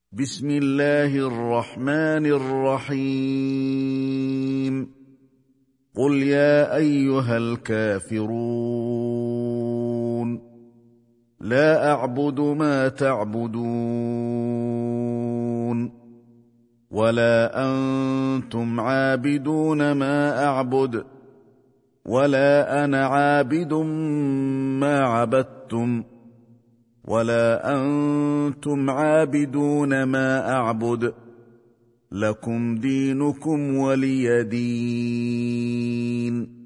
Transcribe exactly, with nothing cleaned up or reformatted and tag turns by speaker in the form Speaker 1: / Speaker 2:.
Speaker 1: بسم الله الرحمن الرحيم قل يا أيها الكافرون لا أعبد ما تعبدون ولا أنتم عابدون ما أعبد ولا أنا عابد ما عبدتم ولا أنتم عابدون ما أعبد لكم دينكم ولي دين.